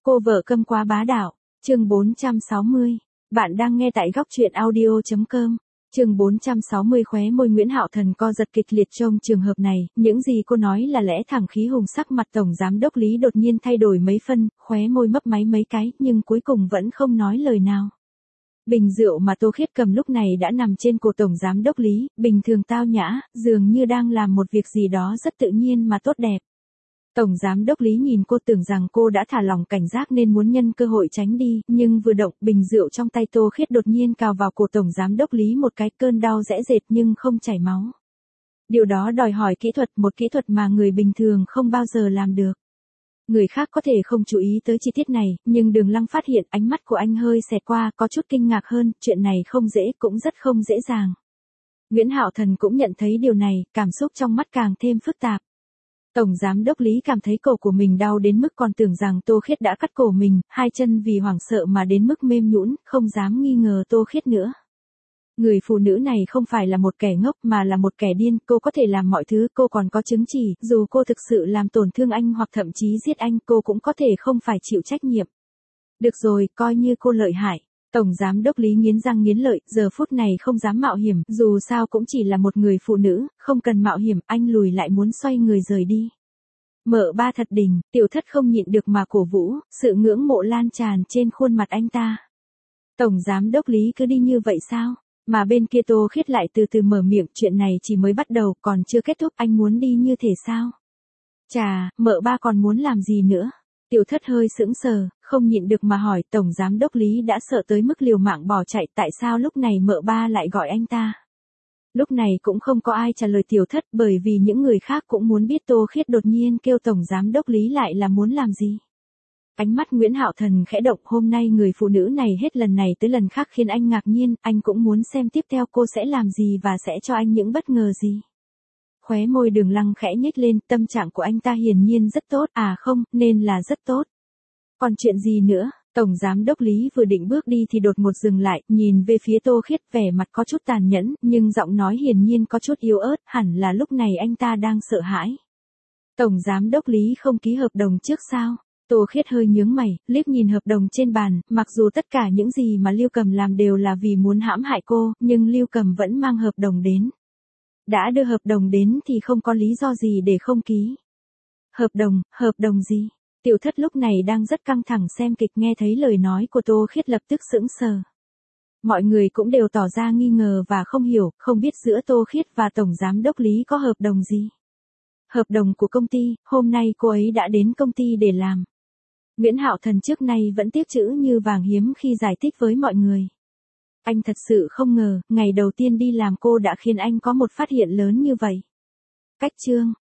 Cô vợ câm quá bá đạo, chương 460. Bạn đang nghe tại góc truyện audio.com. Chương 460 khóe môi Nguyễn Hạo Thần co giật kịch liệt trong trường hợp này, những gì cô nói là lẽ thẳng khí hùng sắc mặt tổng giám đốc Lý đột nhiên thay đổi mấy phân, khóe môi mấp máy mấy cái, nhưng cuối cùng vẫn không nói lời nào. Bình rượu mà Tô Khiết cầm lúc này đã nằm trên cổ tổng giám đốc Lý, bình thường tao nhã, dường như đang làm một việc gì đó rất tự nhiên mà tốt đẹp. Tổng giám đốc Lý nhìn cô tưởng rằng cô đã thả lỏng cảnh giác nên muốn nhân cơ hội tránh đi, nhưng vừa động bình rượu trong tay Tô Khiết đột nhiên cào vào cổ tổng giám đốc Lý một cái, cơn đau rẽ rệt nhưng không chảy máu. Điều đó đòi hỏi kỹ thuật, một kỹ thuật mà người bình thường không bao giờ làm được. Người khác có thể không chú ý tới chi tiết này, nhưng Đường Lăng phát hiện ánh mắt của anh hơi xẹt qua, có chút kinh ngạc hơn, chuyện này không dễ, cũng rất không dễ dàng. Nguyễn Hạo Thần cũng nhận thấy điều này, cảm xúc trong mắt càng thêm phức tạp. Tổng giám đốc Lý cảm thấy cổ của mình đau đến mức còn tưởng rằng Tô Khiết đã cắt cổ mình, hai chân vì hoảng sợ mà đến mức mềm nhũn, không dám nghi ngờ Tô Khiết nữa. Người phụ nữ này không phải là một kẻ ngốc mà là một kẻ điên, cô có thể làm mọi thứ, cô còn có chứng chỉ, dù cô thực sự làm tổn thương anh hoặc thậm chí giết anh, cô cũng có thể không phải chịu trách nhiệm. Được rồi, coi như cô lợi hại. Tổng giám đốc Lý nghiến răng nghiến lợi, giờ phút này không dám mạo hiểm, dù sao cũng chỉ là một người phụ nữ, không cần mạo hiểm, anh lùi lại muốn xoay người rời đi. Mợ ba thật đỉnh, Tiểu Thất không nhịn được mà cổ vũ, sự ngưỡng mộ lan tràn trên khuôn mặt anh ta. Tổng giám đốc Lý cứ đi như vậy sao? Mà bên kia Tô Khiết lại từ từ mở miệng, chuyện này chỉ mới bắt đầu, còn chưa kết thúc, anh muốn đi như thế sao? Chà, mợ ba còn muốn làm gì nữa? Tiểu Thất hơi sững sờ, không nhịn được mà hỏi, tổng giám đốc Lý đã sợ tới mức liều mạng bỏ chạy, tại sao lúc này mợ ba lại gọi anh ta? Lúc này cũng không có ai trả lời Tiểu Thất, bởi vì những người khác cũng muốn biết Tô Khiết đột nhiên kêu tổng giám đốc Lý lại là muốn làm gì. Ánh mắt Nguyễn Hạo Thần khẽ động, hôm nay người phụ nữ này hết lần này tới lần khác khiến anh ngạc nhiên, anh cũng muốn xem tiếp theo cô sẽ làm gì và sẽ cho anh những bất ngờ gì. Khóe môi Đường Lăng khẽ nhếch lên, tâm trạng của anh ta hiển nhiên rất tốt, à không, nên là rất tốt. Còn chuyện gì nữa? Tổng giám đốc Lý vừa định bước đi thì đột ngột dừng lại, nhìn về phía Tô Khiết, vẻ mặt có chút tàn nhẫn, nhưng giọng nói hiển nhiên có chút yếu ớt, hẳn là lúc này anh ta đang sợ hãi. Tổng giám đốc Lý không ký hợp đồng trước sao? Tô Khiết hơi nhướng mày, liếc nhìn hợp đồng trên bàn, mặc dù tất cả những gì mà Lưu Cầm làm đều là vì muốn hãm hại cô, nhưng Lưu Cầm vẫn mang hợp đồng đến. Đã đưa hợp đồng đến thì không có lý do gì để không ký. Hợp đồng gì? Tiểu Thất lúc này đang rất căng thẳng xem kịch, nghe thấy lời nói của Tô Khiết lập tức sững sờ. Mọi người cũng đều tỏ ra nghi ngờ và không hiểu, không biết giữa Tô Khiết và Tổng Giám đốc Lý có hợp đồng gì. Hợp đồng của công ty, hôm nay cô ấy đã đến công ty để làm. Nguyễn Hạo Thần trước nay vẫn tiếc chữ như vàng hiếm khi giải thích với mọi người. Anh thật sự không ngờ, ngày đầu tiên đi làm cô đã khiến anh có một phát hiện lớn như vậy. Cách chương.